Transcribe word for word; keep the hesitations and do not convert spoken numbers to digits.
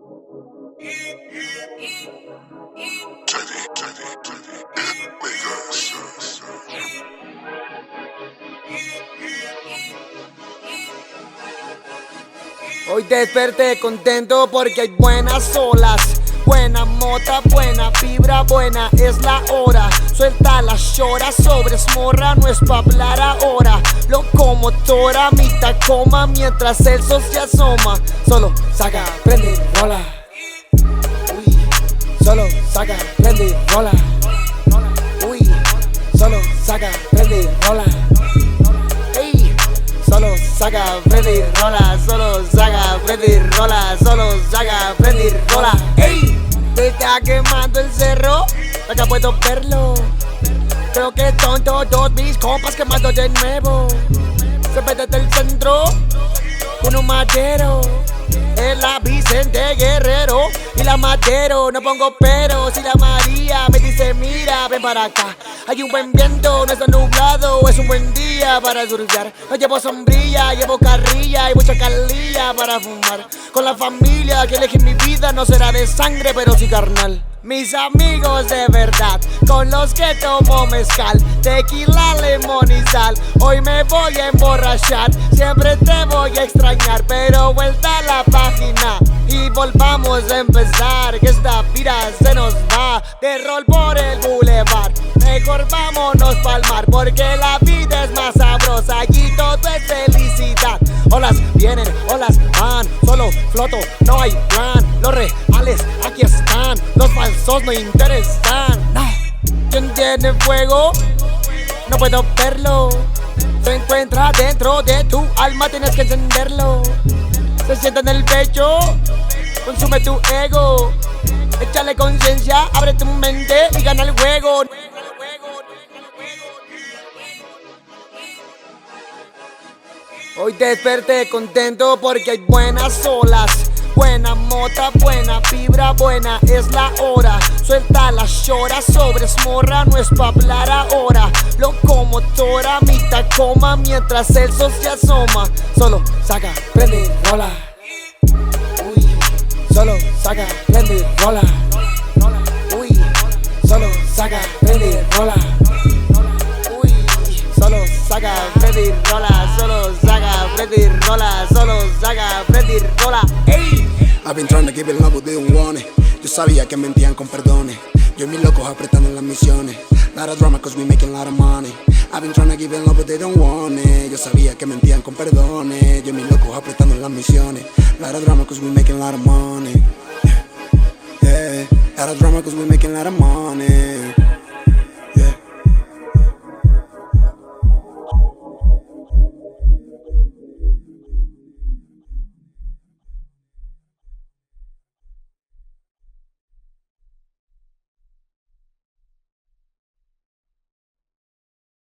Hoy desperté contento porque hay buenas olas, buena mota, buena vibra, buena es la hora. Suelta la llora, sobres morra, no es pa' hablar ahora. Locomotora, mi tacoma mientras el sol se asoma. Solo saca, prende, rola. Uy, solo saca, prende, rola. Uy, solo saca, prende, rola. Ey, solo saca, prende, rola. Solo saca, prende, rola. Solo saca, prende, rola. Ey, te está quemando el cerro, acá puedo verlo. Creo que son todos mis compas quemando de nuevo. Se ve desde el centro, con un madero. Es la Vicente Guerrero y la Madero, no pongo pero. Si la María me dice mira, ven para acá. Hay un buen viento, no está nublado, es un buen día para surfear. No llevo sombrilla, llevo carrilla y mucha calía para fumar. Con la familia que elegí mi vida, no será de sangre pero sí carnal. Mis amigos de verdad, con los que tomo mezcal, tequila, limón y sal. Hoy me voy a emborrachar, siempre te voy a extrañar, pero vuelta a la página y volvamos a empezar. Que esta vida se nos va de rol por el boulevard. Mejor vámonos pa'l mar, porque la vida es más sabrosa, allí todo es felicidad. Olas vienen, olas van, solo floto, no hay plan. Los reales aquí están, los falsos no interesan. No. ¿Quién tiene fuego? No puedo verlo. Se encuentra dentro de tu alma, tienes que encenderlo. Se siente en el pecho, consume tu ego. Échale conciencia, abre tu mente y gana el juego. Hoy desperté contento porque hay buenas olas, buena mota, buena vibra, buena es la hora. Suelta la llora, sobres morra, no es pa' hablar ahora. Locomotora, mi tacoma mientras el sol se asoma. Solo saca, prende, rola. Uy, solo saca, prende, rola. Uy, solo saca, prende, rola. Uy, solo saca, prende, rola. Solo saca, prende, rola. Solo saca, prende, rola. Ey. I've been trying to give it love but they don't want it. Yo sabía que mentían con perdones. Yo y mis locos apretando en las misiones. Lot of drama cause we making a lot of money. I've been trying to give it love but they don't want it. Yo sabía que mentían con perdones. Yo y mis locos apretando en las misiones. Lot of drama cause we making a lot of money. Yeah, lot of drama cause we making a lot of money.